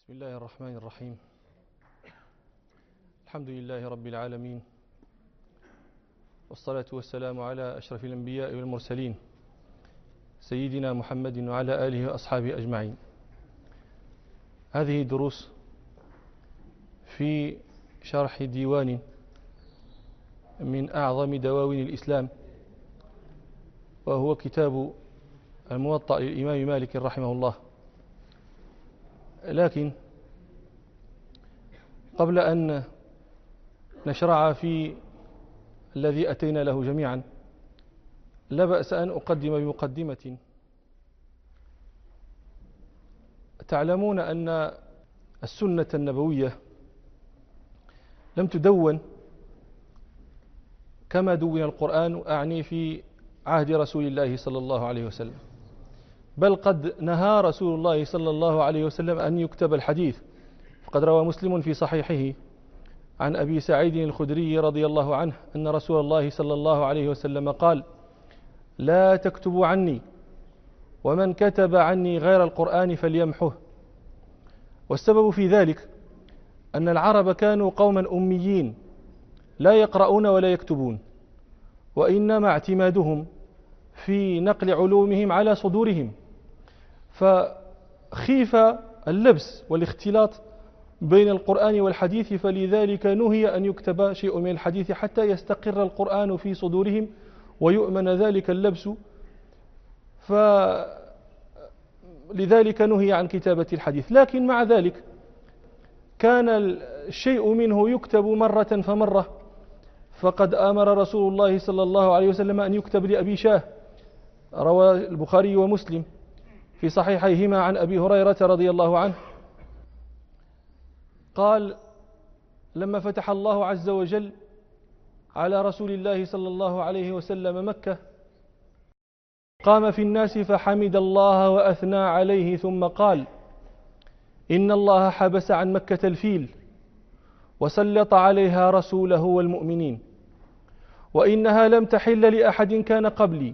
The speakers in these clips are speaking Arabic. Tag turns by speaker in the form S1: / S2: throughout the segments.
S1: بسم الله الرحمن الرحيم. الحمد لله رب العالمين، والصلاة والسلام على أشرف الأنبياء والمرسلين سيدنا محمد وعلى آله وأصحابه أجمعين. هذه دروس في شرح ديوان من أعظم دواوين الإسلام، وهو كتاب الموطأ للإمام مالك رحمه الله. لكن قبل أن نشرع في الذي أتينا له جميعا، لا بأس أن أقدم بمقدمة. تعلمون أن السنة النبوية لم تدون كما دون القرآن، أعني في عهد رسول الله صلى الله عليه وسلم، بل قد نهى رسول الله صلى الله عليه وسلم أن يكتب الحديث. فقد روى مسلم في صحيحه عن أبي سعيد الخدري رضي الله عنه أن رسول الله صلى الله عليه وسلم قال: لا تكتبوا عني، ومن كتب عني غير القرآن فليمحه. والسبب في ذلك أن العرب كانوا قوما أميين لا يقرؤون ولا يكتبون، وإنما اعتمادهم في نقل علومهم على صدورهم، فخيف اللبس والاختلاط بين القرآن والحديث، فلذلك نهي أن يكتب شيء من الحديث حتى يستقر القرآن في صدورهم ويؤمن ذلك اللبس، فلذلك نهي عن كتابة الحديث. لكن مع ذلك كان الشيء منه يكتب مرة فمرة، فقد أمر رسول الله صلى الله عليه وسلم أن يكتب لأبي شاه. روى البخاري ومسلم في صحيحيهما عن أبي هريرة رضي الله عنه قال: لما فتح الله عز وجل على رسول الله صلى الله عليه وسلم مكة، قام في الناس فحمد الله وأثنى عليه، ثم قال: إن الله حبس عن مكة الفيل وسلط عليها رسوله والمؤمنين، وإنها لم تحل لأحد كان قبلي،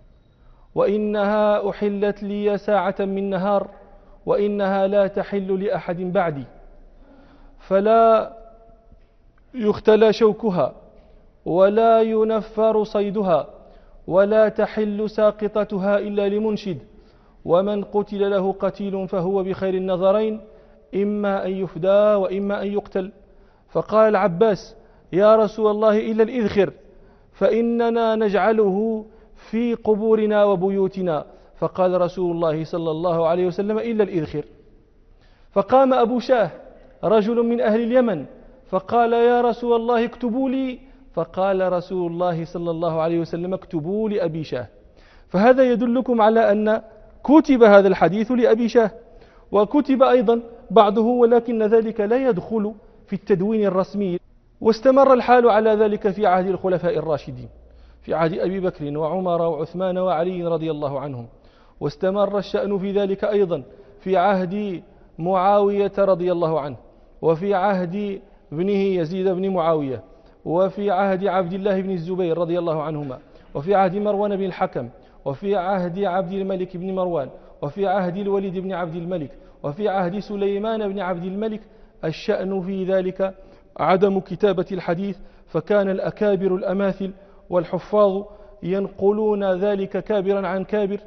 S1: وإنها أحلت لي ساعة من نهار، وإنها لا تحل لأحد بعدي، فلا يختلى شوكها ولا ينفر صيدها ولا تحل ساقطتها إلا لمنشد، ومن قتل له قتيل فهو بخير النظرين، إما أن يفدى وإما أن يقتل. فقال العباس: يا رسول الله إلا الإذخر، فإننا نجعله في قبورنا وبيوتنا. فقال رسول الله صلى الله عليه وسلم: إلا الإذخر. فقام أبو شاه رجل من أهل اليمن فقال: يا رسول الله اكتبوا لي. فقال رسول الله صلى الله عليه وسلم: اكتبوا لأبي شاه. فهذا يدلكم على أن كتب هذا الحديث لأبي شاه، وكتب أيضا بعضه، ولكن ذلك لا يدخل في التدوين الرسمي. واستمر الحال على ذلك في عهد الخلفاء الراشدين، في عهد أبي بكر وعمر وعثمان وعلي رضي الله عنهم، واستمر الشأن في ذلك أيضا في عهد معاوية رضي الله عنه، وفي عهد ابنه يزيد بن معاوية، وفي عهد عبد الله بن الزبير رضي الله عنهما، وفي عهد مروان بن الحكم، وفي عهد عبد الملك بن مروان، وفي عهد الوليد بن عبد الملك، وفي عهد سليمان بن عبد الملك. الشأن في ذلك عدم كتابة الحديث، فكان الأكابر الأماثل والحفاظ ينقلون ذلك كابرا عن كابر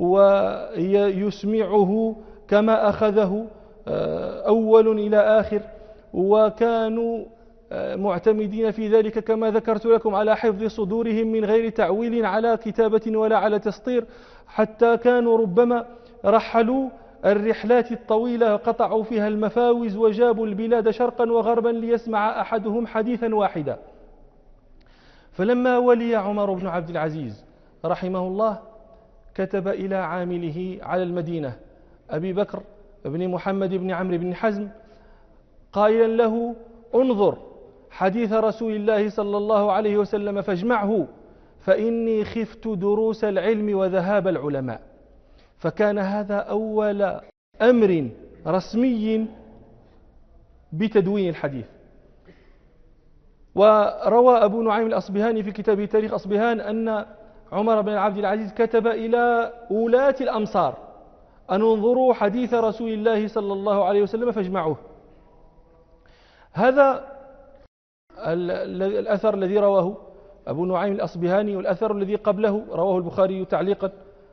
S1: ويسمعه كما أخذه أول إلى آخر، وكانوا معتمدين في ذلك كما ذكرت لكم على حفظ صدورهم من غير تعويل على كتابة ولا على تسطير، حتى كانوا ربما رحلوا الرحلات الطويلة قطعوا فيها المفاوز وجابوا البلاد شرقا وغربا ليسمع أحدهم حديثا واحدا. فلما ولي عمر بن عبد العزيز رحمه الله كتب إلى عامله على المدينة أبي بكر بن محمد بن عمرو بن حزم قائلا له: انظر حديث رسول الله صلى الله عليه وسلم فاجمعه، فإني خفت دروس العلم وذهاب العلماء. فكان هذا أول أمر رسمي بتدوين الحديث. وروى أبو نعيم الأصبهاني في كتابه تاريخ أصبهان أن عمر بن عبد العزيز كتب إلى ولاة الأمصار أن انظروا حديث رسول الله صلى الله عليه وسلم فاجمعوه. هذا الأثر الذي رواه أبو نعيم الأصبهاني، والأثر الذي قبله رواه البخاري تعليقا.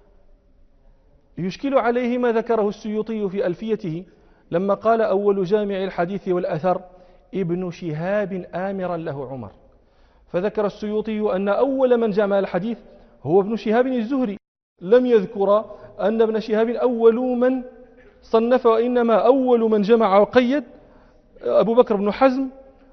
S1: يشكل عليه ما ذكره السيوطي في ألفيته لما قال: أول جامع الحديث والأثر ابن شهاب آمرا له عمر. فذكر السيوطي أن أول من جمع الحديث هو ابن شهاب الزهري، لم يذكر أن ابن شهاب أول من صنف، وإنما أول من جمع وقيد أبو بكر بن حزم.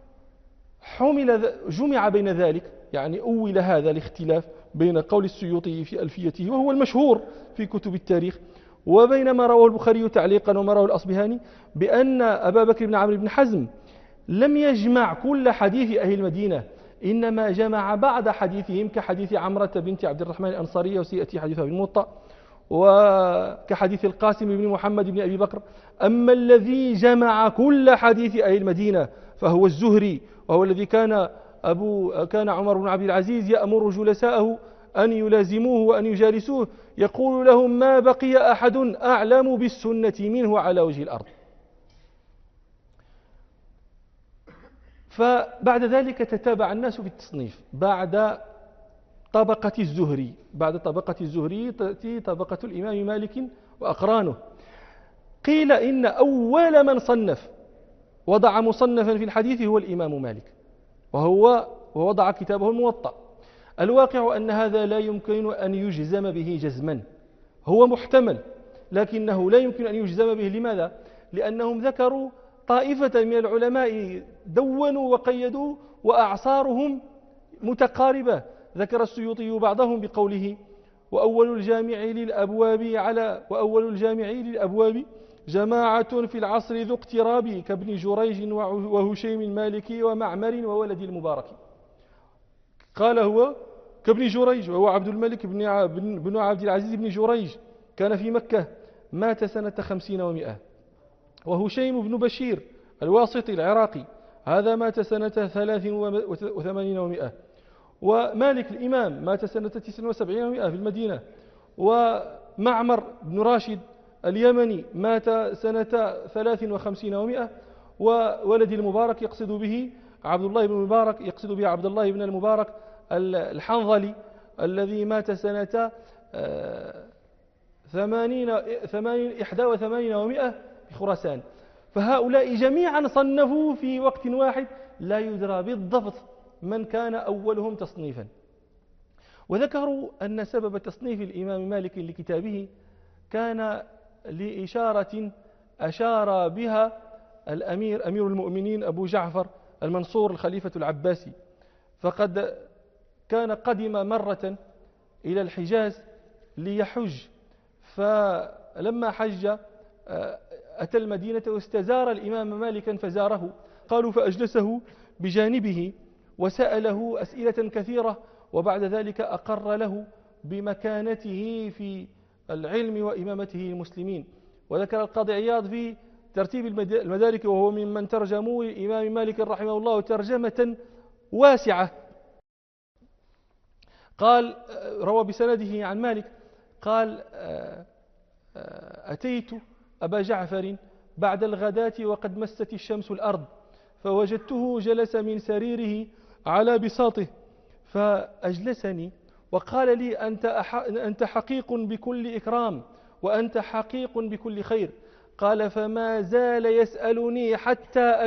S1: جمع بين ذلك، يعني أول هذا الاختلاف بين قول السيوطي في ألفيته وهو المشهور في كتب التاريخ، وبين ما رواه البخاري تعليقا وما رواه الأصبهاني، بأن أبا بكر بن عمرو بن حزم لم يجمع كل حديث أهل المدينة، إنما جمع بعض حديثهم كحديث عمرة بنت عبد الرحمن الأنصارية، وسيأتي حديثها في الموطأ، وكحديث القاسم بن محمد بن أبي بكر. أما الذي جمع كل حديث أهل المدينة فهو الزهري، وهو الذي كان عمر بن عبد العزيز يأمر جلساءه أن يلازموه وأن يجالسوه، يقول لهم: ما بقي أحد أعلم بالسنة منه على وجه الأرض. فبعد ذلك تتابع الناس في التصنيف. بعد طبقة الزهري تأتي طبقة الإمام مالك وأقرانه. قيل إن أول من صنف وضع مصنفا في الحديث هو الإمام مالك، ووضع كتابه الموطأ. الواقع أن هذا لا يمكن أن يجزم به جزما، هو محتمل لكنه لا يمكن أن يجزم به. لماذا؟ لأنهم ذكروا طائفة من العلماء دونوا وقيدوا وأعصارهم متقاربة. ذكر السيوطي بعضهم بقوله: وأول الجامع للأبواب جماعة في العصر ذو اقتراب كابن جريج وهشيم المالكي ومعمر وولد المبارك. قال هو كابن جريج، وهو عبد الملك بن عبد العزيز بن جريج، كان في مكة، مات سنة 50 و100. وهشيم بن بشير الواسطي العراقي، هذا مات سنة 83 و100. ومالك الإمام مات سنة 79 و100 في المدينة. ومعمر بن راشد اليمني مات سنة 53 و100. وولد المبارك يقصد به عبد الله بن المبارك، يقصد به عبد الله بن المبارك الحنظلي الذي مات سنة 81 و100 بخراسان. فهؤلاء جميعا صنفوا في وقت واحد، لا يدرى بالضبط من كان أولهم تصنيفا. وذكروا أن سبب تصنيف الإمام مالك لكتابه كان لإشارة أشار بها أمير المؤمنين أبو جعفر المنصور الخليفة العباسي. فقد كان قدم مرة إلى الحجاز ليحج، فلما حج أتى المدينة واستزار الإمام مالكا فزاره. قالوا فأجلسه بجانبه وسأله أسئلة كثيرة، وبعد ذلك أقر له بمكانته في العلم وإمامته للمسلمين. وذكر القاضي عياض في ترتيب المدارك، وهو ممن ترجموا الإمام مالك رحمه الله ترجمة واسعة. قال روى بسنده عن مالك قال: أتيت أبا جعفر بعد الغداة وقد مست الشمس الأرض، فوجدته جلس من سريره على بساطه، فأجلسني وقال لي: أنت حقيق بكل إكرام، وأنت حقيق بكل خير. قال: فما زال يسألني حتى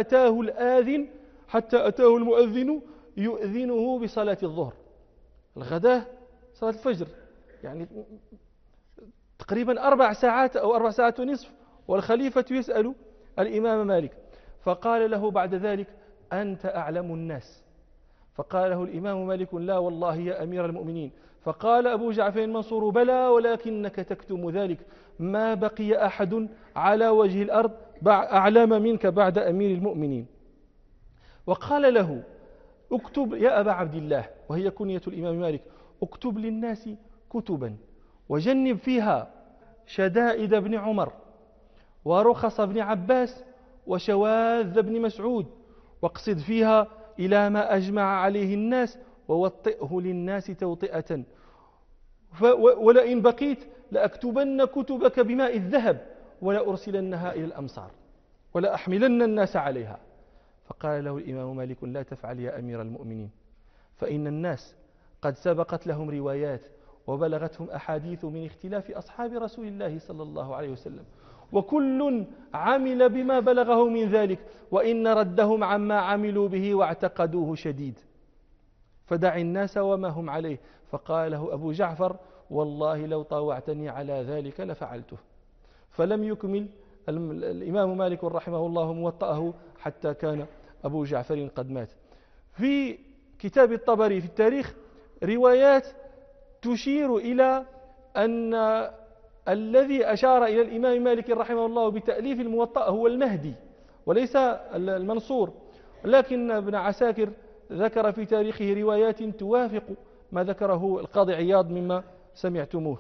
S1: أتاه المؤذن يؤذنه بصلاة الظهر. الغداة صلاة الفجر، يعني تقريبا 4 ساعات أو 4 ساعات ونصف، والخليفة يسأل الإمام مالك. فقال له بعد ذلك: أنت أعلم الناس. فقال له الإمام مالك: لا والله يا أمير المؤمنين. فقال أبو جعفر المنصور: بلى، ولكنك تكتم ذلك، ما بقي أحد على وجه الأرض أعلم منك بعد أمير المؤمنين. وقال له: اكتب يا أبا عبد الله، وهي كنية الإمام مالك، اكتب للناس كتبا وجنب فيها شدائد ابن عمر ورخص ابن عباس وشواذ ابن مسعود، واقصد فيها إلى ما أجمع عليه الناس، ووطئه للناس توطئة. ولئن بقيت لأكتبن كتبك بماء الذهب ولأرسلنها إلى الأمصار ولأحملن الناس عليها. فقال له الإمام مالك: لا تفعل يا أمير المؤمنين، فإن الناس قد سبقت لهم روايات وبلغتهم أحاديث من اختلاف أصحاب رسول الله صلى الله عليه وسلم، وكل عمل بما بلغه من ذلك، وإن ردهم عما عملوا به واعتقدوه شديد، فدع الناس وما هم عليه. فقال له أبو جعفر: والله لو طاوعتني على ذلك لفعلته. فلم يكمل الإمام مالك رحمه الله موطأه حتى كان أبو جعفر قد مات. في كتاب الطبري في التاريخ روايات تشير إلى أن الذي أشار إلى الإمام مالك رحمه الله بتأليف الموطأ هو المهدي وليس المنصور، لكن ابن عساكر ذكر في تاريخه روايات توافق ما ذكره القاضي عياض مما سمعتموه.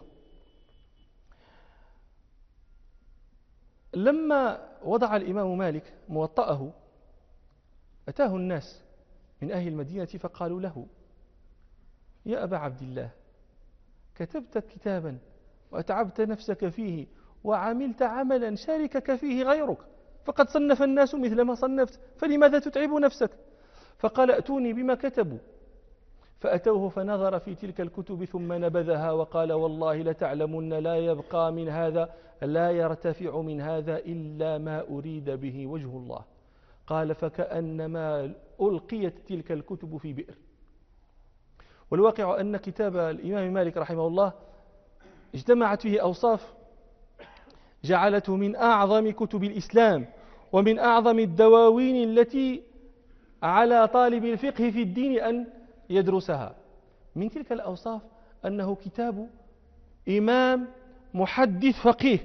S1: لما وضع الإمام مالك موطأه أتاه الناس من أهل المدينة فقالوا له: يا أبا عبد الله، كتبت كتابا وأتعبت نفسك فيه وعملت عملا شاركك فيه غيرك، فقد صنف الناس مثل ما صنفت، فلماذا تتعب نفسك؟ فقال: أتوني بما كتبوا. فأتوه فنظر في تلك الكتب ثم نبذها وقال: والله لتعلمن لا يبقى من هذا، لا يرتفع من هذا إلا ما أريد به وجه الله. قال: فكأنما ألقيت تلك الكتب في بئر. والواقع أن كتاب الإمام مالك رحمه الله اجتمعت فيه أوصاف جعلته من أعظم كتب الإسلام ومن أعظم الدواوين التي على طالب الفقه في الدين أن يدرسها. من تلك الأوصاف أنه كتاب إمام محدث فقيه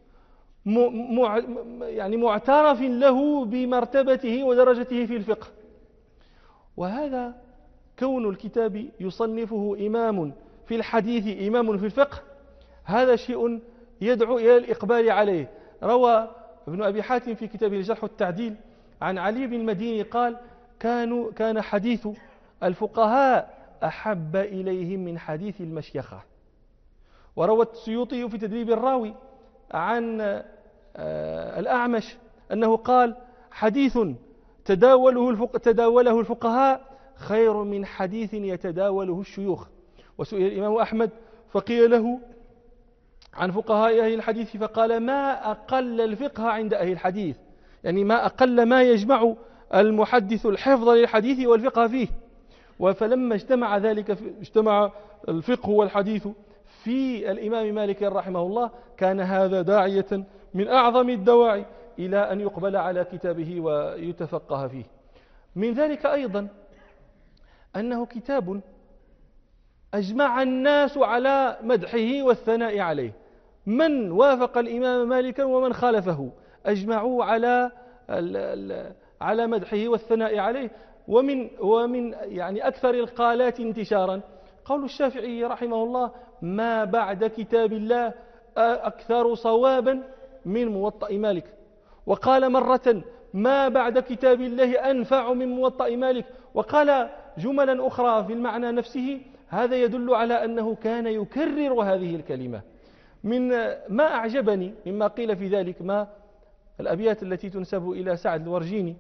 S1: يعني معترف له بمرتبته ودرجته في الفقه، وهذا كون الكتاب يصنفه إمام في الحديث إمام في الفقه هذا شيء يدعو إلى الإقبال عليه. روى ابن أبي حاتم في كتابه الجرح والتعديل عن علي بن المديني قال: كان حديث الفقهاء أحب إليهم من حديث المشيخة. وروى السيوطي في تدريب الراوي عن الأعمش أنه قال: حديث تداوله الفقهاء خير من حديث يتداوله الشيوخ. وسئل الإمام أحمد فقيل له عن فقهاء أهل الحديث فقال: ما أقل الفقه عند أهل الحديث، يعني ما أقل ما يجمع المحدث الحفظ للحديث والفقه فيه. فلما اجتمع اجتمع الفقه والحديث في الإمام مالك رحمه الله كان هذا داعية من أعظم الدواعي إلى أن يقبل على كتابه ويتفقه فيه. من ذلك أيضا أنه كتاب أجمع الناس على مدحه والثناء عليه، من وافق الإمام مالكا ومن خالفه أجمعوا على مدحه والثناء عليه. ومن يعني أكثر القالات انتشارا قول الشافعي رحمه الله: ما بعد كتاب الله أكثر صوابا من موطأ مالك. وقال مرة: ما بعد كتاب الله أنفع من موطأ مالك. وقال جملا أخرى في المعنى نفسه. هذا يدل على أنه كان يكرر هذه الكلمة. من ما أعجبني مما قيل في ذلك ما الأبيات التي تنسب إلى سعد الورجيني،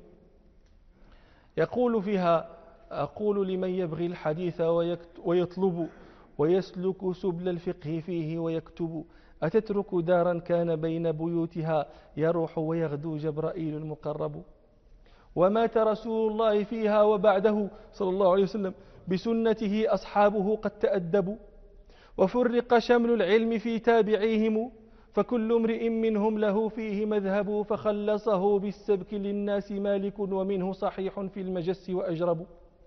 S1: يقول فيها: أقول لمن يبغي الحديث ويطلب ويسلك سبل الفقه فيه ويكتب، أتترك دارا كان بين بيوتها يروح ويغدو جبرائيل المقرب، ومات رسول الله فيها وبعده صلى الله عليه وسلم بسنته أصحابه قد تأدبوا، وفرق شمل العلم في تابعيهم فكل امرئ منهم له فيه مذهب، فخلصه بالسبك للناس مالك ومنه صحيح في المجس وأجرب،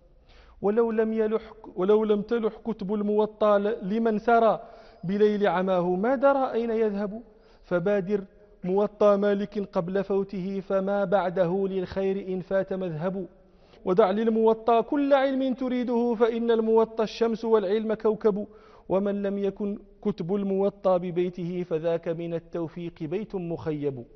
S1: ولو لم تلح كتب الموطى لمن سرى بليل عماه ما درى أين يذهب، فبادر موطى مالك قبل فوته فما بعده للخير إن فات مذهب، ودع للموطى كل علم تريده فإن الموطى الشمس والعلم كوكب، ومن لم يكن كتب الموطى ببيته فذاك من التوفيق بيت مخيب.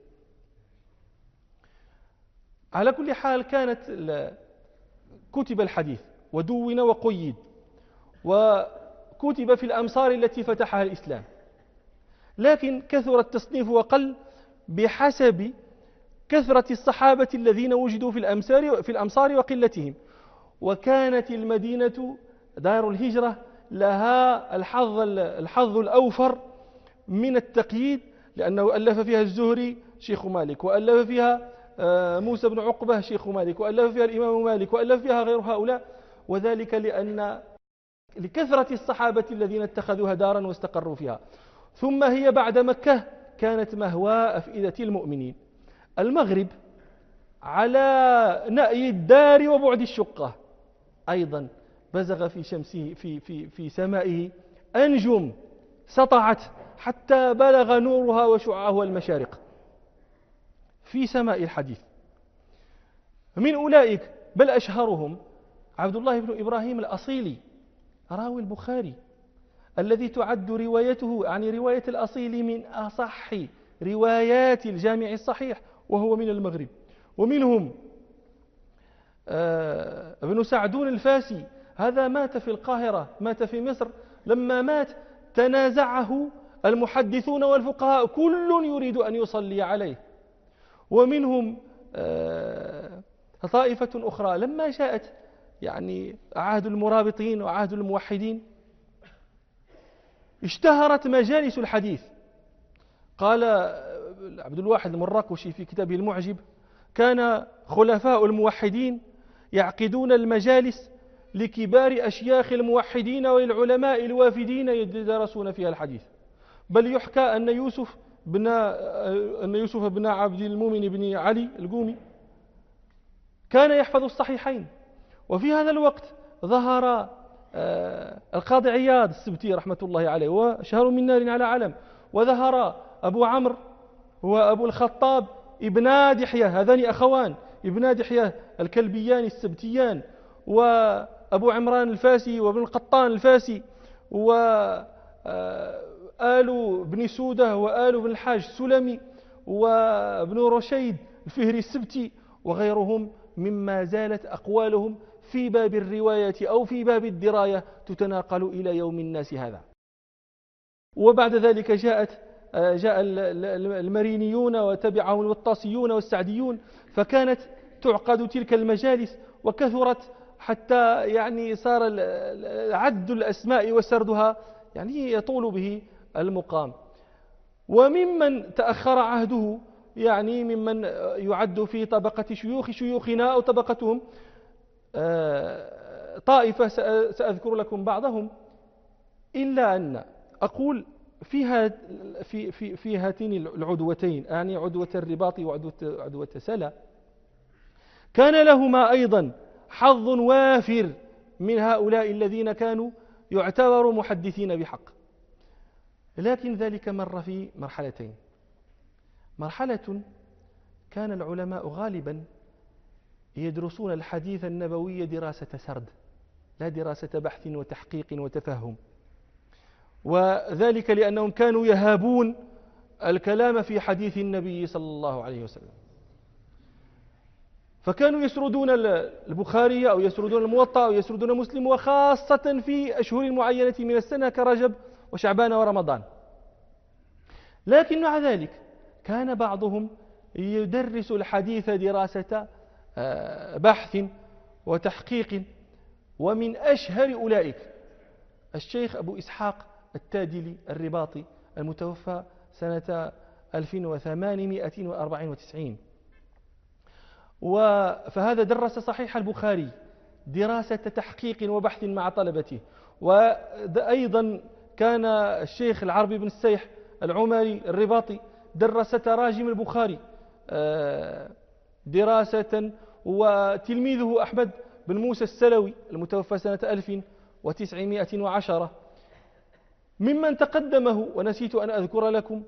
S1: على كل حال كتب الحديث ودون وقيد، كتب في الأمصار التي فتحها الإسلام، لكن كثر التصنيف وقل بحسب كثرة الصحابة الذين وجدوا في الأمصار وقلتهم. وكانت المدينة دار الهجرة لها الحظ الأوفر من التقييد، لأنه ألف فيها الزهري شيخ مالك، وألف فيها موسى بن عقبة شيخ مالك، وألف فيها الإمام مالك، وألف فيها غير هؤلاء، وذلك لكثرة الصحابة الذين اتخذوها دارا واستقروا فيها. ثم هي بعد مكة كانت مهوى أفئدة المؤمنين. المغرب على نأي الدار وبعد الشقة أيضا بزغ في شمسه في سمائه أنجم سطعت حتى بلغ نورها وشعاعها المشارق في سماء الحديث. من أولئك بل أشهرهم عبد الله بن إبراهيم الأصيلي راوي البخاري، الذي تعد روايته يعني رواية الأصيل من أصح روايات الجامع الصحيح، وهو من المغرب. ومنهم ابن سعدون الفاسي، هذا مات في القاهرة، مات في مصر. لما مات تنازعه المحدثون والفقهاء، كل يريد أن يصلي عليه. ومنهم طائفة أخرى لما جاءت يعني عهد المرابطين وعهد الموحدين اشتهرت مجالس الحديث. قال عبد الواحد المراكشي في كتابه المعجب: كان خلفاء الموحدين يعقدون المجالس لكبار أشياخ الموحدين وللعلماء الوافدين يدرسون فيها الحديث. بل يحكى أن يوسف بن عبد المؤمن بن علي القومي كان يحفظ الصحيحين. وفي هذا الوقت ظهر القاضي عياض السبتي رحمة الله عليه، وشهر من نار على علم. وظهر أبو عمرو وأبو الخطاب ابنا دحية، هذان أخوان ابنا دحية الكلبيان السبتيان، وأبو عمران الفاسي وابن القطان الفاسي، وآل بن سودة وآل بن الحاج السلمي وابن رشيد الفهري السبتي وغيرهم، مما زالت أقوالهم في باب الرواية أو في باب الدراية تتناقل إلى يوم الناس هذا. وبعد ذلك جاء المرينيون وتبعهم الوطاسيون والسعديون، فكانت تعقد تلك المجالس وكثرت حتى يعني صار عد الأسماء وسردها يعني يطول به المقام. وممن تأخر عهده يعني ممن يعد في طبقة شيوخنا أو طبقتهم طائفة سأذكر لكم بعضهم، إلا أن أقول في هاتين العدوتين، يعني عدوة الرباط وعدوة سلا، كان لهما أيضا حظ وافر من هؤلاء الذين كانوا يعتبروا محدثين بحق. لكن ذلك مر في مرحلتين. مرحلة كان العلماء غالبا يدرسون الحديث النبوي دراسة سرد، لا دراسة بحث وتحقيق وتفهم، وذلك لأنهم كانوا يهابون الكلام في حديث النبي صلى الله عليه وسلم، فكانوا يسردون البخاري أو يسردون الموطأ أو يسردون مسلم، وخاصة في أشهر معينة من السنة كرجب وشعبان ورمضان. لكن مع ذلك كان بعضهم يدرس الحديث دراسة بحث وتحقيق. ومن أشهر أولئك الشيخ أبو إسحاق التادلي الرباطي المتوفى سنة 1894. فهذا درس صحيح البخاري دراسة تحقيق وبحث مع طلبته. وأيضا كان الشيخ العربي بن السيح العمري الرباطي درس تراجم البخاري دراسة. وتلميذه أحمد بن موسى السلوي المتوفى سنة 1910 ممن تقدمه، ونسيت أن أذكر لكم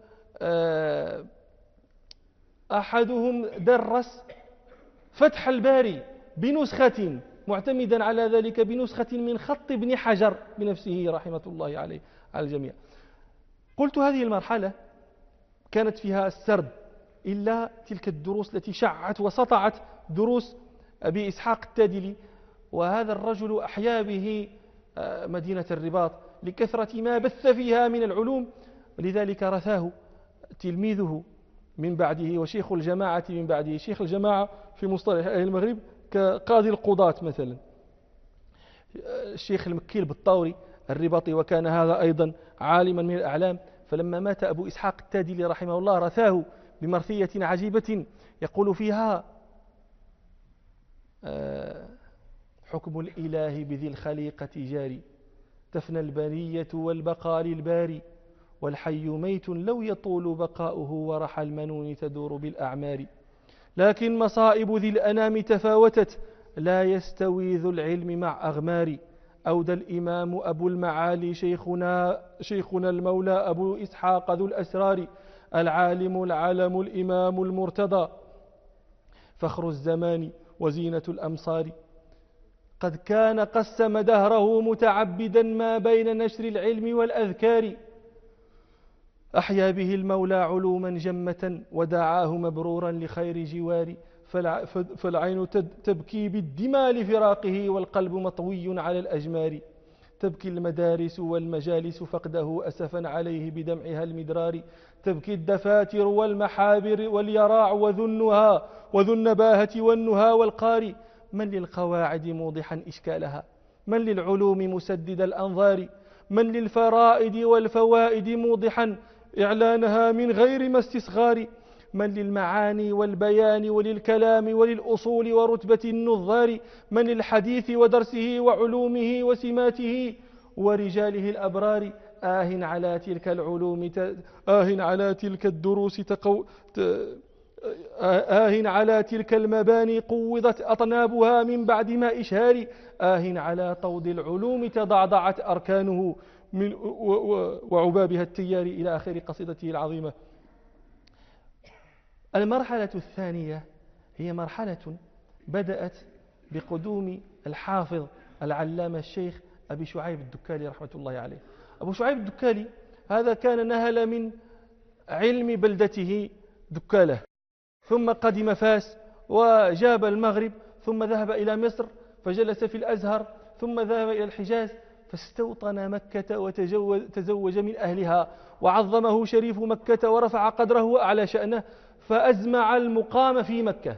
S1: أحدهم درس فتح الباري بنسخة معتمدا على ذلك بنسخة من خط ابن حجر بنفسه رحمة الله عليه على الجميع. قلت هذه المرحلة كانت فيها السرد، إلا تلك الدروس التي شعت وسطعت دروس أبي إسحاق التادلي. وهذا الرجل أحيا به مدينة الرباط لكثرة ما بث فيها من العلوم، ولذلك رثاه تلميذه من بعده وشيخ الجماعة من بعده. شيخ الجماعة في مصطلح أهل المغرب كقاضي القضاة مثلا، الشيخ المكي البطاوري الرباطي، وكان هذا أيضا عالما من الأعلام. فلما مات أبو إسحاق التادلي رحمه الله رثاه بمرثية عجيبة يقول فيها: حكم الإله بذي الخليقة جاري، تفنى البرية والبقاء للباري، والحي ميت لو يطول بقاؤه، ورحى المنون تدور بالأعمار. لكن مصائب ذي الأنام تفاوتت، لا يستوي ذو العلم مع أغمار. أودى الإمام أبو المعالي شيخنا المولى أبو إسحاق ذو الأسرار، العالم العلم الإمام المرتضى، فخر الزمان وزينة الأمصار. قد كان قسم دهره متعبدا ما بين نشر العلم والأذكار، أحيا به المولى علوما جمة، ودعاه مبرورا لخير جوار. فالعين تبكي بالدماء لفراقه، والقلب مطوي على الأجمار. تبكي المدارس والمجالس فقده، أسفا عليه بدمعها المدرار. تبكي الدفاتر والمحابر واليراع وذو النباهة والنهى والقار. من للقواعد موضحا إشكالها، من للعلوم مسدد الأنظار، من للفرائد والفوائد موضحا إعلانها من غير ما استصغار. من للمعاني والبيان وللكلام وللأصول ورتبة النظار. من للحديث ودرسه وعلومه وسماته ورجاله الأبرار. على تلك العلوم على تلك الدروس على تلك المباني قوضت أطنابها من بعد ما إشهار. على طود العلوم تضعضعت أركانه من وعبابها التيار، إلى آخر قصيدته العظيمة. المرحلة الثانية هي مرحلة بدأت بقدوم الحافظ العلامة الشيخ أبي شعيب الدكالي رحمة الله عليه. أبو شعيب الدكالي هذا كان نهل من علم بلدته دكالة، ثم قدم فاس وجاب المغرب، ثم ذهب إلى مصر فجلس في الأزهر، ثم ذهب إلى الحجاز فاستوطن مكة وتزوج من أهلها، وعظمه شريف مكة ورفع قدره وأعلى شأنه، فأزمع المقام في مكة.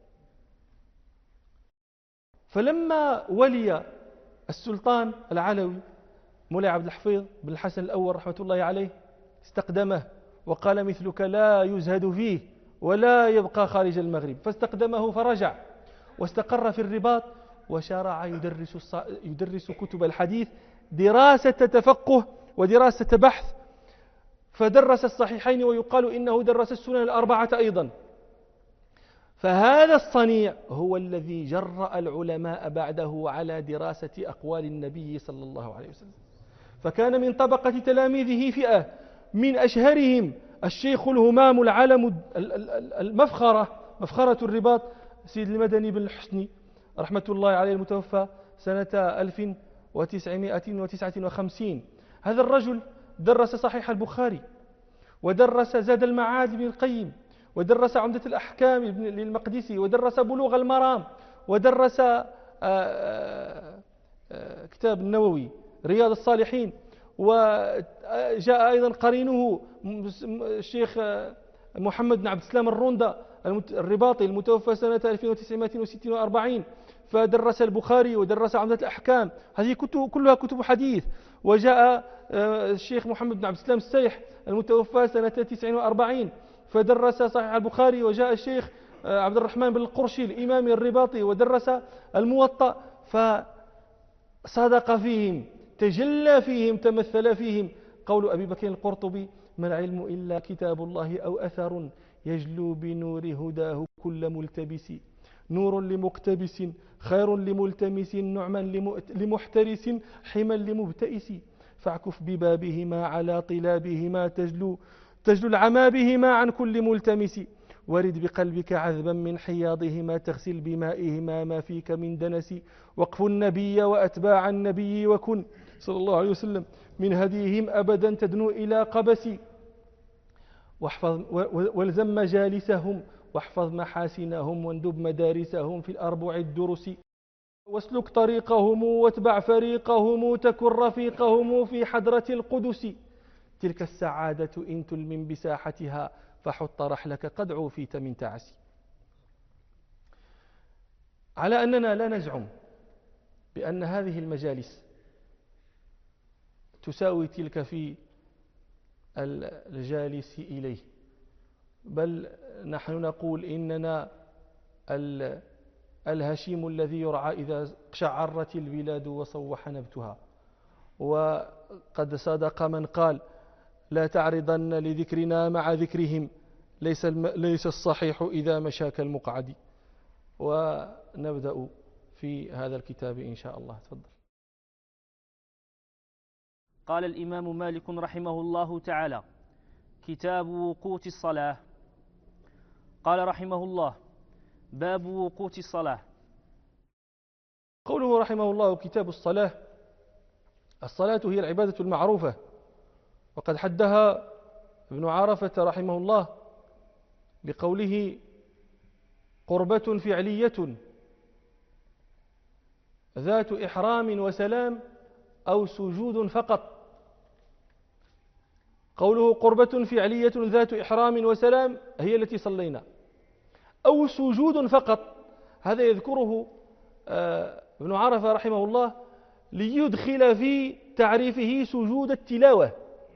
S1: فلما ولي السلطان العلوي مولاي عبد الحفيظ بن الحسن الأول رحمة الله عليه استقدمه وقال: مثلك لا يزهد فيه ولا يبقى خارج المغرب. فاستقدمه فرجع واستقر في الرباط، وشرع يدرس كتب الحديث دراسة تفقه ودراسة بحث، فدرس الصحيحين، ويقال إنه درس السنن الأربعة أيضا. فهذا الصنيع هو الذي جرأ العلماء بعده على دراسة أقوال النبي صلى الله عليه وسلم. فكان من طبقة تلاميذه فئة من أشهرهم الشيخ الهمام العلم مفخرة الرباط سيد المدني بن الحسني رحمة الله عليه، المتوفى سنة 1959. هذا الرجل درس صحيح البخاري، ودرس زاد المعاد بن القيم، ودرس عمدة الأحكام للمقدسي، ودرس بلوغ المرام، ودرس كتاب النووي رياض الصالحين. وجاء أيضا قرينه الشيخ محمد بن عبد السلام الرندة الرباطي المتوفى سنة 1946، فدرس البخاري ودرس عمدة الأحكام، هذه كلها كتب حديث. وجاء الشيخ محمد بن عبد السلام السيح المتوفى سنة 49، فدرس صحيح البخاري. وجاء الشيخ عبد الرحمن بن القرشي الإمام الرباطي ودرس الموطأ، فصدق فيهم، تجلى فيهم، تمثل فيهم قول أبي بكر القرطبي: ما العلم إلا كتاب الله أو أثر يجلو بنور هداه كل ملتبس، نور لمقتبس خير لملتمس، نعما لمحترس حما لمبتئس، فاعكف ببابهما على طلابهما تجلو العمى بهما عن كل ملتمس، ورد بقلبك عذبا من حياضهما تغسل بمائهما ما فيك من دنس، وقف النبي وأتباع النبي وكن صلى الله عليه وسلم من هديهم أبدا تدنو إلى قبس، والزم مجالسهم واحفظ محاسنهم واندب مدارسهم في الأربع الدرس، واسلك طريقهم واتبع فريقهم تكن رفيقهم في حضرة القدس، تلك السعادة إن تلمم بساحتها فحط رحلك قد عوفيت من تعسي. على أننا لا نزعم بأن هذه المجالس تساوي تلك في الجالس إليه، بل نحن نقول إننا الهشيم الذي يرعى إذا شعرت البلاد وصوح نبتها. وقد صدق من قال لا تعرضن لذكرنا مع ذكرهم، ليس الصحيح إذا مشاك المقعد. ونبدأ في هذا الكتاب إن شاء الله. تفضل.
S2: قال الإمام مالك رحمه الله تعالى: كتاب وقوت الصلاة. قال رحمه الله: باب وقوت الصلاة.
S1: قوله رحمه الله كتاب الصلاة، الصلاة هي العبادة المعروفة، وقد حدها ابن عرفة رحمه الله بقوله: قربة فعلية ذات إحرام وسلام أو سجود فقط. قوله قربة فعلية ذات إحرام وسلام هي التي صلينا، أو سجود فقط، هذا يذكره ابن عرفة رحمه الله ليدخل في تعريفه سجود التلاوة.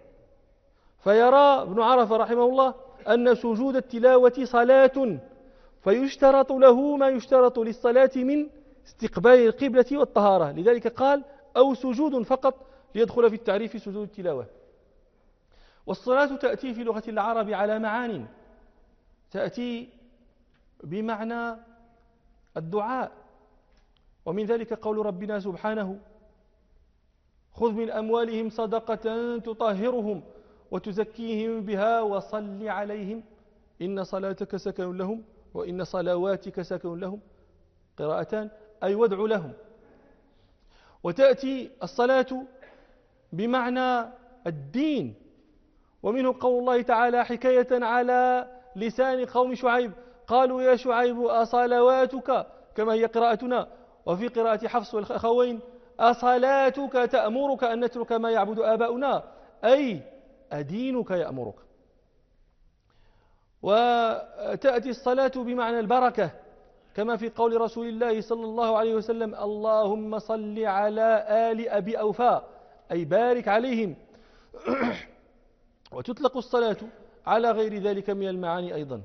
S1: فيرى ابن عرفة رحمه الله أن سجود التلاوة صلاة، فيشترط له ما يشترط للصلاة من استقبال القبلة والطهارة، لذلك قال أو سجود فقط ليدخل في التعريف سجود التلاوة. والصلاة تأتي في لغة العرب على معان، تأتي بمعنى الدعاء، ومن ذلك قول ربنا سبحانه: خذ من أموالهم صدقة تطهرهم وتزكيهم بها وصل عليهم إن صلاتك سكن لهم وإن صلواتك سكن لهم، قراءتان، أي وادع لهم. وتأتي الصلاة بمعنى الدين، ومنه قول الله تعالى حكاية على لسان قوم شعيب: قالوا يا شعيب أصلواتك، كما هي قراءتنا، وفي قراءة حفص والأخوين أصلاتك تأمرك أن نترك ما يعبد آباؤنا، أي أدينك يأمرك. وتأتي الصلاة بمعنى البركة، كما في قول رسول الله صلى الله عليه وسلم: اللهم صل على آل أبي أوفاء، أي بارك عليهم. وتطلق الصلاة على غير ذلك من المعاني أيضا.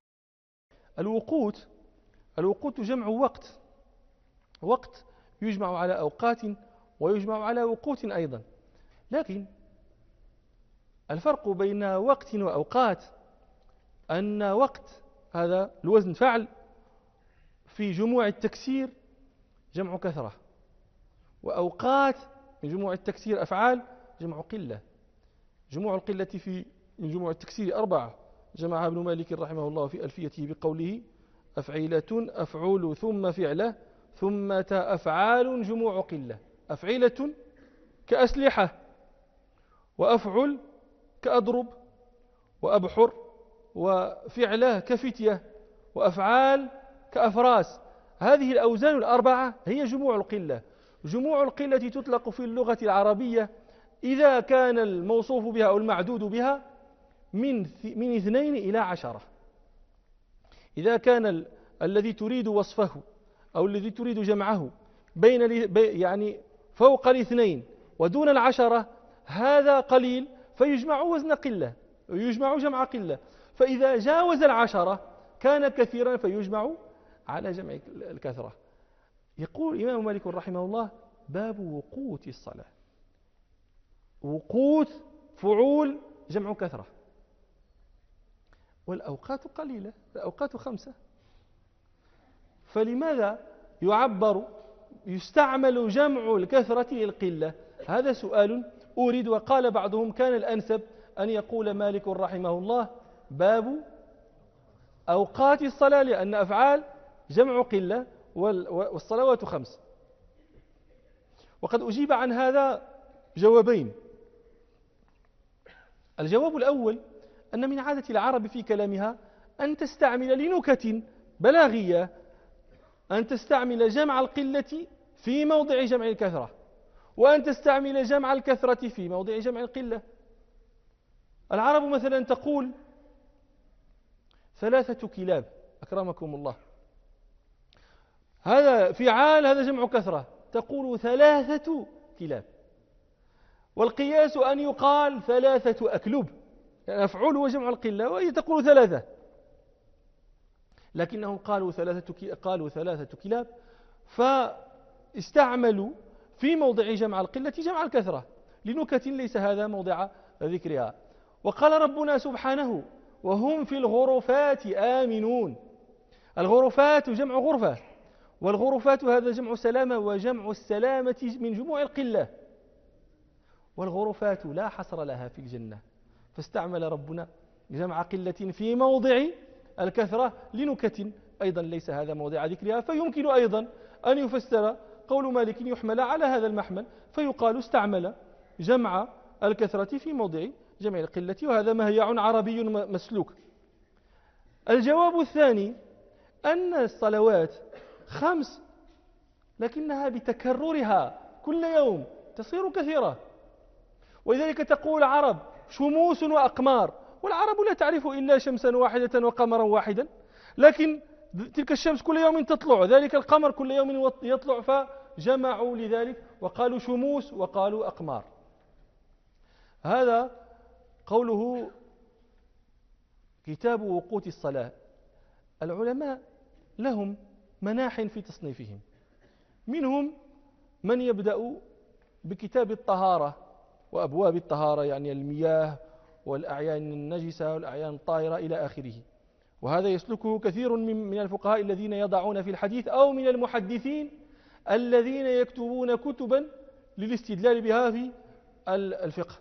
S1: الوقوت جمع وقت، وقت يجمع على أوقات ويجمع على وقوت أيضا، لكن الفرق بين وقت وأوقات أن وقت هذا الوزن فعل، في جموع التكسير جمع كثرة، وأوقات من جموع التكسير أفعال جمع قلة. جموع القلة في من جموع التكسير 4، جمعها ابن مالك رحمه الله في ألفيته بقوله: أفعيلة أفعول ثم فعلة ثم أفعال جموع قلة. أفعيلة كأسلحة، وأفعل كأضرب وأبحر، وفعلة كفتية، وأفعال كأفراس. هذه الأوزان الأربعة هي جموع القلة. جموع القلة تطلق في اللغة العربية إذا كان الموصوف بها أو المعدود بها من 2 إلى 10. إذا كان الذي تريد وصفه أو الذي تريد جمعه يعني فوق 2 ودون 10، هذا قليل فيجمع وزن قلة، يجمع جمع قلة. فإذا جاوز 10 كان كثيرا فيجمع على جمع الكثرة. يقول الإمام مالك رحمه الله: باب وقوت الصلاة. وقوت فعول جمع كثرة، والأوقات قليلة، الأوقات 5. فلماذا يستعمل جمع الكثرة للقلة؟ هذا سؤال أورد. وقال بعضهم: كان الأنسب أن يقول مالك رحمه الله: باب أوقات الصلاة، لأن أفعال جمع قلة والصلوات 5. وقد أجيب عن هذا جوابين. الجواب الأول أن من عادة العرب في كلامها أن تستعمل لنكت بلاغية أن تستعمل جمع القلة في موضع جمع الكثرة، وأن تستعمل جمع الكثرة في موضع جمع القلة. العرب مثلا تقول 3 كلاب أكرمكم الله، هذا فعال، هذا جمع كثرة، تقول 3 كلاب. والقياس أن يقال 3 أكلب، يعني أفعول وجمع القلة، وهي تقول 3، لكنهم قالوا 3 كلاب، فاستعملوا في موضع جمع القلة جمع الكثرة لنكت ليس هذا موضع ذكرها. وقال ربنا سبحانه: وهم في الغرفات آمنون. الغرفات جمع غرفة، والغرفات هذا جمع سلامة، وجمع السلامة من جموع القلة، والغرفات لا حصر لها في الجنة، فاستعمل ربنا جمع قلة في موضع الكثرة لنكت أيضا ليس هذا موضع ذكرها. فيمكن أيضا أن يفسر قول مالك يحمل على هذا المحمل، فيقال استعمل جمع الكثرة في موضع جمع القلة، وهذا مهيع عربي مسلوك. الجواب الثاني أن الصلوات 5، لكنها بتكررها كل يوم تصير كثيرة، ولذلك تقول العرب شموس وأقمار، والعرب لا تعرف إلا شمسا واحدة وقمرا واحدا، لكن تلك الشمس كل يوم تطلع، ذلك القمر كل يوم يطلع، فجمعوا لذلك وقالوا شموس وقالوا أقمار. هذا قوله كتاب وقوت الصلاة. العلماء لهم مناح في تصنيفهم، منهم من يبدأ بكتاب الطهارة وأبواب الطهارة، يعني المياه والأعيان النجسة والأعيان الطاهرة إلى آخره، وهذا يسلكه كثير من الفقهاء الذين يضعون في الحديث، أو من المحدثين الذين يكتبون كتبا للاستدلال بها في الفقه.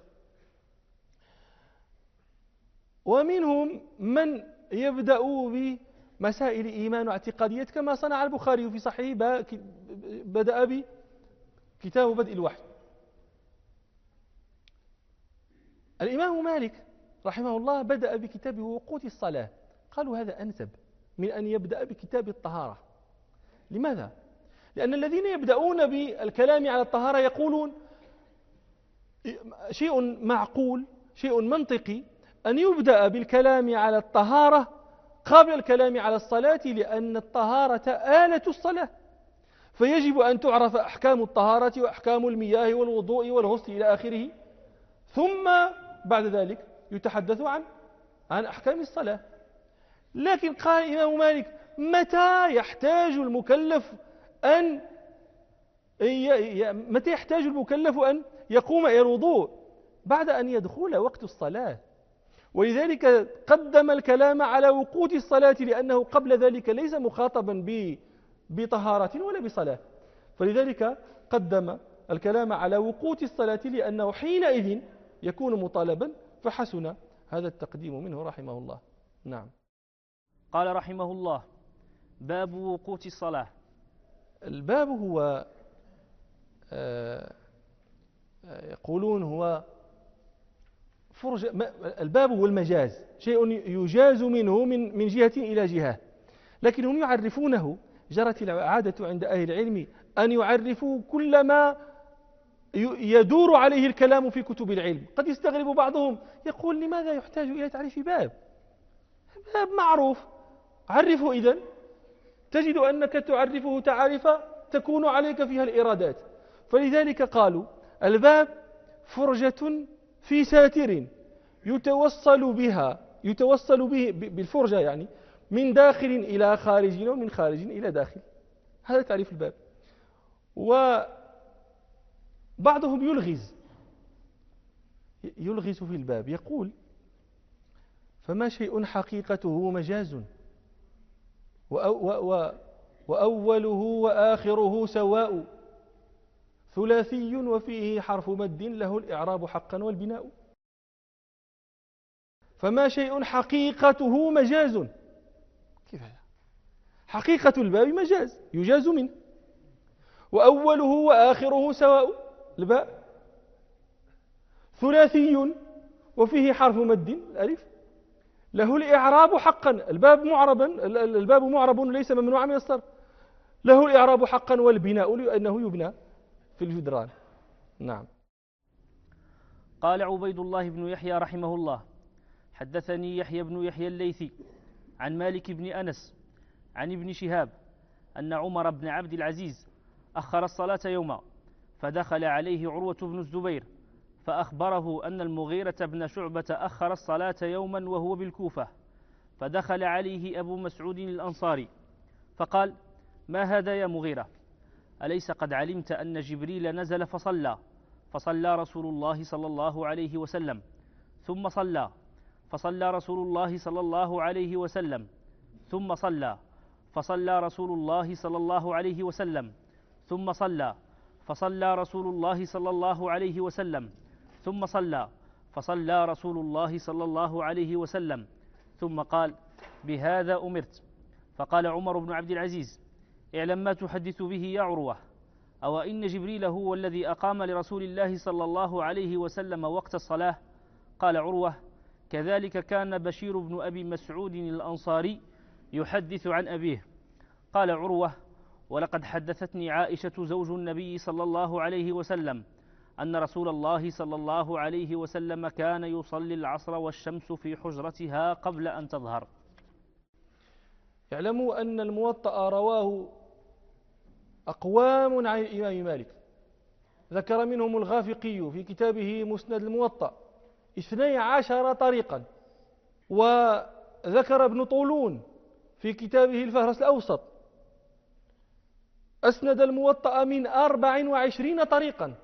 S1: ومنهم من يبدأ بمسائل إيمان واعتقاديات كما صنع البخاري في صحيحه، بدأ بكتاب بدء الوحي. الإمام مالك رحمه الله بدأ بكتاب وقوت الصلاة، قالوا هذا أنسب من أن يبدأ بكتاب الطهارة. لماذا؟ لأن الذين يبدأون بالكلام على الطهارة يقولون شيء معقول، شيء منطقي أن يبدأ بالكلام على الطهارة قبل الكلام على الصلاة، لأن الطهارة آلة الصلاة، فيجب أن تعرف أحكام الطهارة وأحكام المياه والوضوء والغسل إلى آخره، ثم بعد ذلك يتحدث عن أحكام الصلاة. لكن قال الإمام مالك: متى يحتاج المكلف أن يقوم إلى الوضوء؟ بعد أن يدخل وقت الصلاة، ولذلك قدم الكلام على وقوت الصلاة، لأنه قبل ذلك ليس مخاطبا بطهارة ولا بصلاة، فلذلك قدم الكلام على وقوت الصلاة، لأنه حينئذ يكون مطالبا، فحسن هذا التقديم منه رحمه الله. نعم.
S2: قال رحمه الله: باب وقوت الصلاة.
S1: الباب هو يقولون هو فرج. الباب هو المجاز، شيء يجاز منه من جهة إلى جهة، لكن هم يعرفونه، جرت العادة عند أهل العلم أن يعرفوا كل ما يدور عليه الكلام في كتب العلم. قد يستغرب بعضهم يقول: لماذا يحتاج إلى تعريف باب معروف، عرفه إذن، تجد أنك تعرفه تعارف تكون عليك فيها الإرادات. فلذلك قالوا: الباب فرجة في ساتر يتوصل به بالفرجة، يعني من داخل إلى خارج ومن خارج إلى داخل، هذا تعريف الباب. وبعضهم يلغز في الباب، يقول: فما شيء حقيقته مجاز وأوله وآخره سواء، ثلاثي وفيه حرف مد له الإعراب حقا والبناء. فما شيء حقيقته مجاز، كيف هذا؟ حقيقة الباب مجاز يجاز منه، وأوله وآخره سواء، الباء ثلاثي وفيه حرف مد الألف له الإعراب حقا، الباب معرب ليس ممنوعا من الصرف، له الإعراب حقا والبناء لأنه يبنى في الجدران. نعم.
S2: قال عبيد الله بن يحيى رحمه الله: حدثني يحيى بن يحيى الليثي عن مالك بن أنس عن ابن شهاب أن عمر بن عبد العزيز أخر الصلاة يوما، فدخل عليه عروة بن الزبير فأخبره أن المغيرة بن شعبة أخر الصلاة يوما وهو بالكوفة، فدخل عليه أبو مسعود الأنصاري فقال: ما هذا يا مغيرة؟ أليس قد علمت أن جبريل نزل فصلى رسول الله صلى الله عليه وسلم، ثم فصلى رسول الله صلى الله عليه وسلم، ثم فصلى رسول الله صلى الله عليه وسلم، ثم فصلى رسول الله صلى الله عليه وسلم، ثم فصلى رسول الله صلى الله عليه وسلم، ثم قال: بهذا أمرت. فقال عمر بن عبد العزيز: اعلم ما تحدث به يا عروة، أو إن جبريل هو الذي أقام لرسول الله صلى الله عليه وسلم وقت الصلاة؟ قال عروة: كذلك كان بشير بن أبي مسعود الأنصاري يحدث عن أبيه. قال عروة: ولقد حدثتني عائشة زوج النبي صلى الله عليه وسلم أن رسول الله صلى الله عليه وسلم كان يصلي العصر والشمس في حجرتها قبل أن تظهر.
S1: اعلموا أن الموطأ رواه أقوام عن الإمام مالك، ذكر منهم الغافقي في كتابه مسند الموطأ 12 طريقا، وذكر ابن طولون في كتابه الفهرس الأوسط أسند الموطأ من 24 طريقا،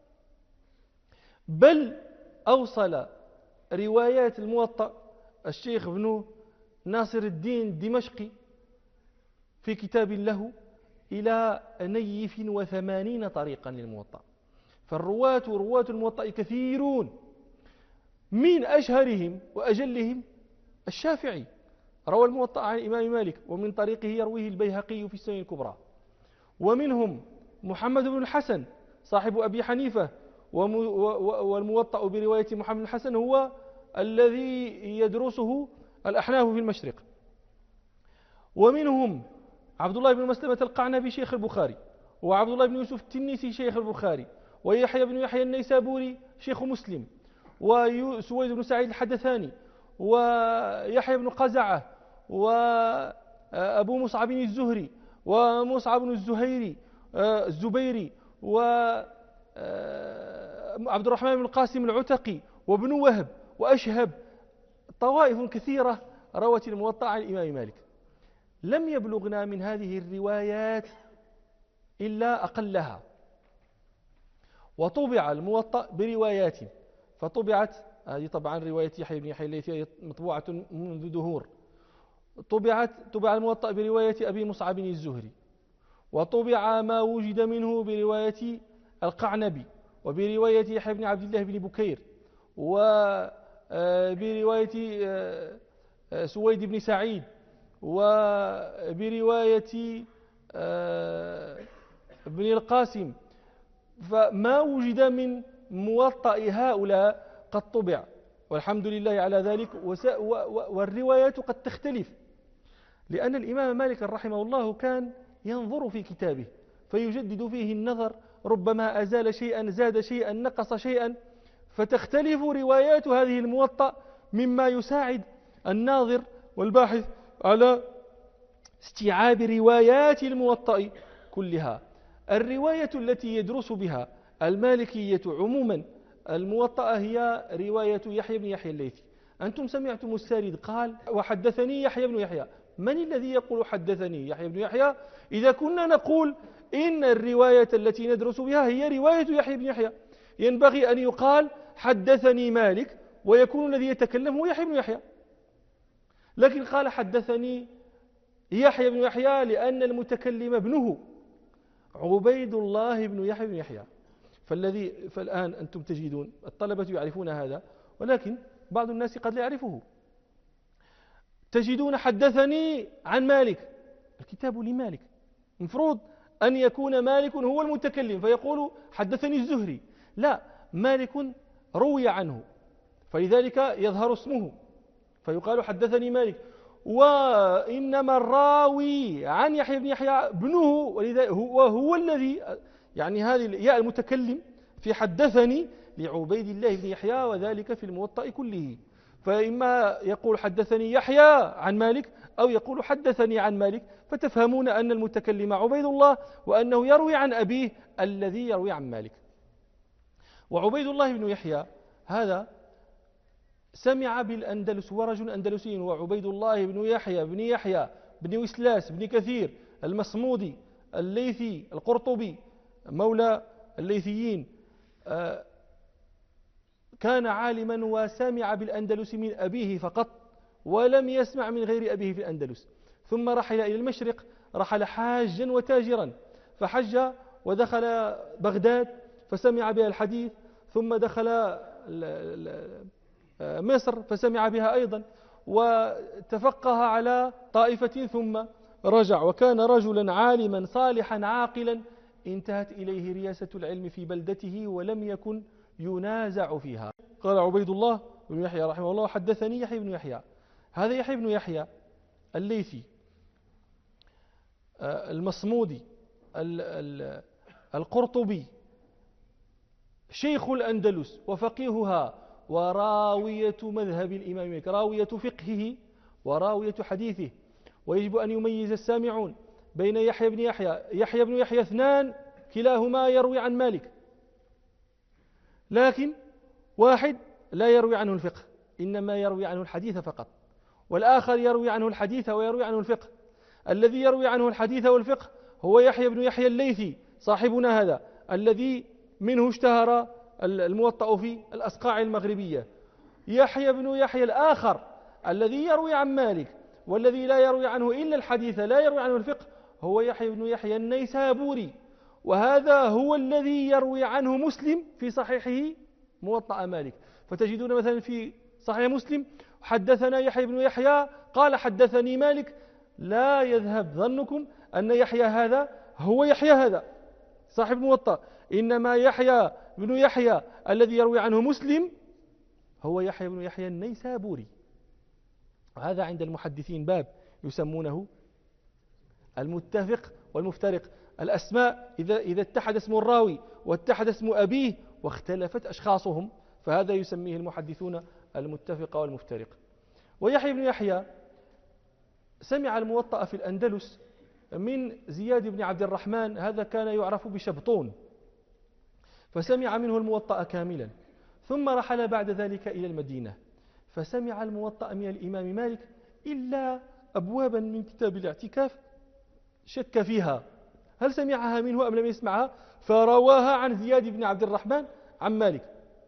S1: بل أوصل روايات الموطأ الشيخ ابن ناصر الدين الدمشقي في كتاب له إلى 80 طريقا للموطأ. فالرواة ورواة الموطأ كثيرون، من أشهرهم وأجلهم الشافعي روى الموطأ عن الإمام مالك، ومن طريقه يرويه البيهقي في السنن الكبرى، ومنهم محمد بن الحسن صاحب أبي حنيفة، والموطأ برواية محمد بن الحسن هو الذي يدرسه الأحناف في المشرق، ومنهم عبد الله بن مسلمة القعنبي شيخ البخاري، وعبد الله بن يوسف التنيسي شيخ البخاري، ويحيى بن يحيى النيسابوري شيخ مسلم، وسويد بن سعيد الحدثاني، ويحيى بن قزعة، وأبو مصعب الزهري، ومصعب بن الزبيري، وعبد الرحمن بن القاسم العتقي، وابن وهب، وأشهب، طوائف كثيرة روت الموطأ عن الإمام مالك. لم يبلغنا من هذه الروايات إلا أقلها، وطبع الموطأ بروايات، فطبعت هذه طبعا رواية يحيى بن يحيى الليثي مطبوعة منذ دهور، طبع الموطأ برواية أبي مصعب الزهري، وطبع ما وجد منه برواية القعنبي، وبرواية يحيى بن عبد الله بن بكير، وبرواية سويد بن سعيد، وبرواية ابن القاسم. فما وجد من موطأ هؤلاء قد طبع، والحمد لله على ذلك. والروايات قد تختلف، لأن الإمام مالك رحمه الله كان ينظر في كتابه فيجدد فيه النظر، ربما أزال شيئا، زاد شيئا، نقص شيئا، فتختلف روايات هذه الموطأ، مما يساعد الناظر والباحث على استيعاب روايات الموطأ كلها. الرواية التي يدرس بها المالكية عموما الموطأ هي رواية يحيى بن يحيى الليثي. أنتم سمعتم السارد قال: وحدثني يحيى بن يحيى. من الذي يقول حدثني يحيى بن يحيى؟ إذا كنا نقول إن الرواية التي ندرس بها هي رواية يحيى بن يحيى، ينبغي أن يقال حدثني مالك، ويكون الذي يتكلم هو يحيى بن يحيى، لكن قال حدثني يحيى بن يحيى لأن المتكلم ابنه عبيد الله بن يحيى بن يحيى. فالآن أنتم تجدون الطلبة يعرفون هذا، ولكن بعض الناس قد لا يعرفه. تجدون حدثني عن مالك، الكتاب لمالك، مفروض أن يكون مالك هو المتكلم فيقول حدثني الزهري، لا، مالك روي عنه، فلذلك يظهر اسمه فيقال حدثني مالك. وإنما الراوي عن يحيى بن يحيى ابنه، وهو الذي يعني هذه الياء المتكلم في حدثني لعبيد الله بن يحيى، وذلك في الموطأ كله. فإما يقول حدثني يحيى عن مالك، أو يقول حدثني عن مالك، فتفهمون أن المتكلم عبيد الله، وأنه يروي عن أبيه الذي يروي عن مالك. وعبيد الله بن يحيى هذا سمع بالأندلس، ورجل أندلسي، وعبيد الله بن يحيى بن وسلاس بن كثير المصمودي الليثي القرطبي مولى الليثيين، كان عالما وسمع بالأندلس من أبيه فقط، ولم يسمع من غير أبيه في الأندلس. ثم رحل إلى المشرق، رحل حاجا وتاجرا، فحج ودخل بغداد فسمع بها الحديث، ثم دخل مصر فسمع بها أيضا، وتفقه على طائفة ثم رجع، وكان رجلا عالما صالحا عاقلا انتهت إليه رياسة العلم في بلدته ولم يكن ينازع فيها. قال عبيد الله بن يحيى رحمه الله: حدثني يحيى بن يحيى. هذا يحيى بن يحيى الليثي المصمودي القرطبي شيخ الأندلس وفقيهها وراوية مذهب الإمام مالك، راوية فقهه وراوية حديثه. ويجب أن يميز السامعون بين يحيى بن يحيى اثنان كلاهما يروي عن مالك، لكن واحد لا يروي عنه الفقه، إنما يروي عنه الحديث فقط، والآخر يروي عنه الحديث ويروي عنه الفقه. الذي يروي عنه الحديث والفقه هو يحيى بن يحيى الليثي صاحبنا هذا، الذي منه اشتهر الموطأ في الأصقاع المغربية. يحيى بن يحيى الآخر الذي يروي عن مالك والذي لا يروي عنه إلا الحديث، لا يروي عنه الفقه، هو يحيى بن يحيى النيسابوري، وهذا هو الذي يروي عنه مسلم في صحيحه موطأ مالك. فتجدون مثلا في صحيح مسلم: حدثنا يحيى بن يحيى قال حدثني مالك. لا يذهب ظنكم أن يحيى هذا هو يحيى هذا صاحب الموطأ، إنما يحيى بن يحيى الذي يروي عنه مسلم هو يحيى بن يحيى النيسابوري. وهذا عند المحدثين باب يسمونه المتفق والمفترق. الأسماء إذا اتحد اسم الراوي واتحد اسم أبيه واختلفت أشخاصهم، فهذا يسميه المحدثون المتفق والمفترق. ويحيى بن يحيى سمع الموطأ في الأندلس من زياد بن عبد الرحمن، هذا كان يعرف بشبطون، فسمع منه الموطأ كاملا، ثم رحل بعد ذلك إلى المدينة فسمع الموطأ من الإمام مالك إلا أبوابا من كتاب الاعتكاف شك فيها هل سمعها منه أم لم يسمعها، فرواها عن زياد بن عبد الرحمن عن مالك.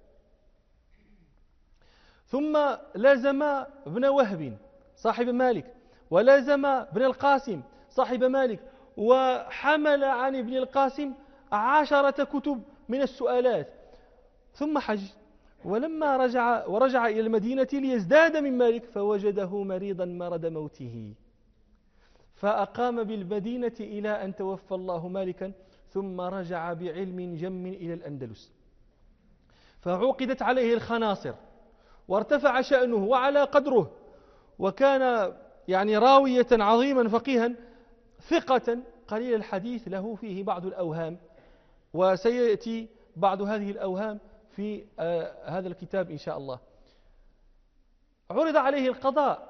S1: ثم لازم ابن وهب صاحب مالك، ولازم ابن القاسم صاحب مالك، وحمل عن ابن القاسم 10 كتب من السؤالات، ثم حج. ولما رجع إلى المدينة ليزداد من مالك فوجده مريضا مرض موته، فأقام بالمدينة إلى أن توفى الله مالكا، ثم رجع بعلم جم إلى الأندلس، فعقدت عليه الخناصر وارتفع شأنه وعلى قدره، وكان يعني راوية عظيما فقيها ثقة قليل الحديث له فيه بعض الأوهام، وسيأتي بعض هذه الأوهام في هذا الكتاب إن شاء الله. عرض عليه القضاء،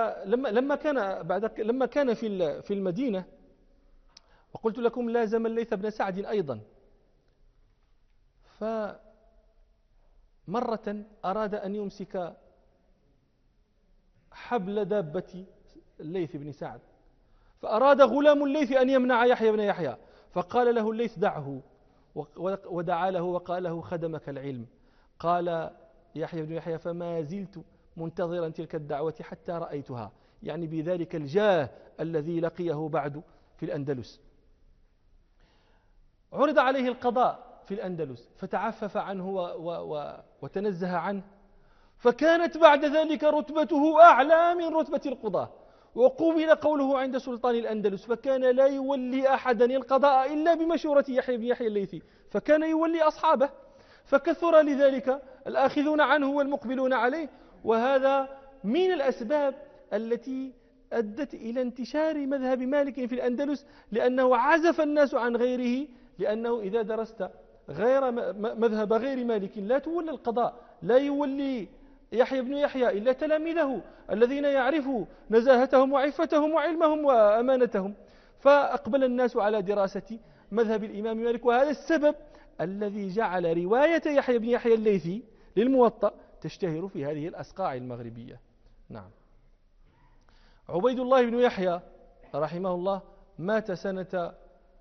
S1: لما كان في المدينة، وقلت لكم لازم الليث بن سعد أيضا، فمرة أراد أن يمسك حبل دابة الليث بن سعد، فأراد غلام الليث أن يمنع يحيى بن يحيى، فقال له الليث: دعه، ودعا له وقال له: خدمك العلم. قال يحيى بن يحيى: فما زلت منتظرا تلك الدعوة حتى رأيتها، يعني بذلك الجاه الذي لقيه بعد في الأندلس. عرض عليه القضاء في الأندلس فتعفف عنه وتنزه عنه، فكانت بعد ذلك رتبته أعلى من رتبة القضاة، وقبل قوله عند سلطان الأندلس، فكان لا يولي أحدا القضاء إلا بمشورة يحيى بن يحيى الليثي، فكان يولي أصحابه، فكثر لذلك الآخذون عنه والمقبلون عليه. وهذا من الأسباب التي أدت إلى انتشار مذهب مالك في الأندلس، لأنه عزف الناس عن غيره. لأنه إذا درست مذهب غير مالك لا تولى القضاء، لا يولي يحيى بن يحيى إلا تلاميذه الذين يعرفوا نزاهتهم وعفتهم وعلمهم وأمانتهم. فأقبل الناس على دراسة مذهب الإمام مالك، وهذا السبب الذي جعل رواية يحيى بن يحيى الليثي للموطأ تشتهر في هذه الأصقاع المغربية. نعم. عبيد الله بن يحيى رحمه الله مات سنة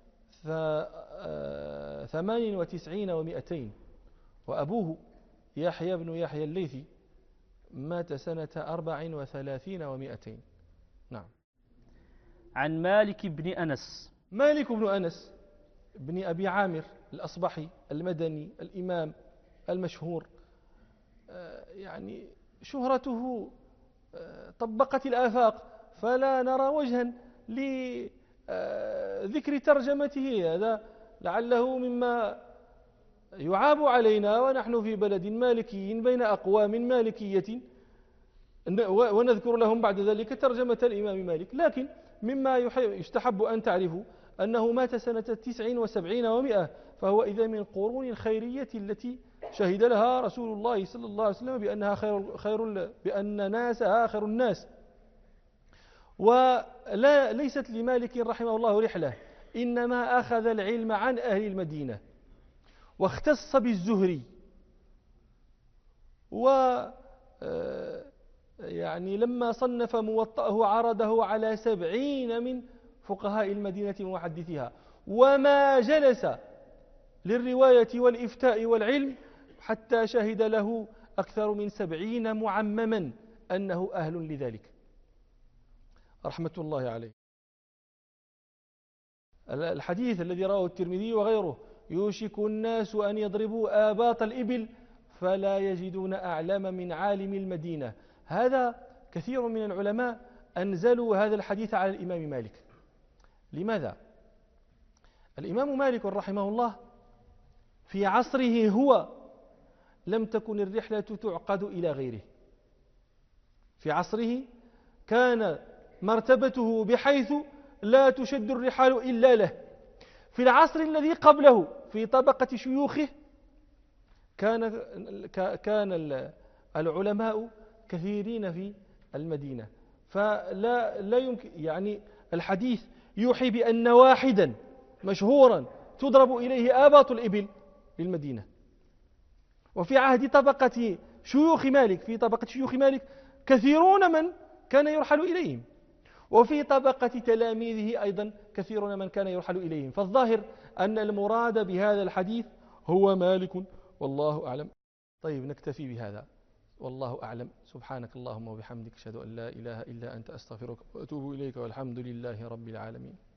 S1: 98 و200، وأبوه يحيى بن يحيى الليثي مات سنة 34 و200. نعم.
S2: عن مالك بن أنس.
S1: مالك بن أنس بن أبي عامر الأصبحي المدني الإمام المشهور، يعني شهرته طبقت الآفاق، فلا نرى وجها لذكر ترجمته. هذا لعله مما يعاب علينا ونحن في بلد مالكي بين أقوام مالكية، ونذكر لهم بعد ذلك ترجمة الإمام مالك. لكن مما يستحب أن تعرفوا أنه مات سنة 79 و100، فهو إذا من القرون الخيرية التي شهد لها رسول الله صلى الله عليه وسلم بأن ناسها خير الناس. وليست لمالك رحمه الله رحلة، إنما أخذ العلم عن أهل المدينة، واختص بالزهري، يعني لما صنف موطأه عرضه على 70 من فقهاء المدينة ومحدثيها، وما جلس للرواية والإفتاء والعلم حتى شهد له أكثر من 70 معمما أنه أهل لذلك رحمة الله عليه. الحديث الذي رواه الترمذي وغيره: يوشك الناس أن يضربوا آباط الإبل فلا يجدون أعلم من عالم المدينة. هذا كثير من العلماء أنزلوا هذا الحديث على الإمام مالك. لماذا؟ الإمام مالك رحمه الله في عصره هو لم تكن الرحلة تعقد إلى غيره. في عصره كان مرتبته بحيث لا تشد الرحال إلا له. في العصر الذي قبله في طبقة شيوخه كان العلماء كثيرين في المدينة، فلا يمكن، يعني الحديث يوحي بأن واحدا مشهورا تضرب إليه آباط الإبل بالمدينة. وفي عهد طبقة شيوخ مالك، في طبقة شيوخ مالك كثيرون من كان يرحل إليهم، وفي طبقة تلاميذه أيضا كثيرون من كان يرحل إليهم. فالظاهر أن المراد بهذا الحديث هو مالك، والله أعلم. طيب، نكتفي بهذا، والله أعلم. سبحانك اللهم وبحمدك، أشهد أن لا إله إلا أنت، أستغفرك وأتوب إليك، والحمد لله رب العالمين.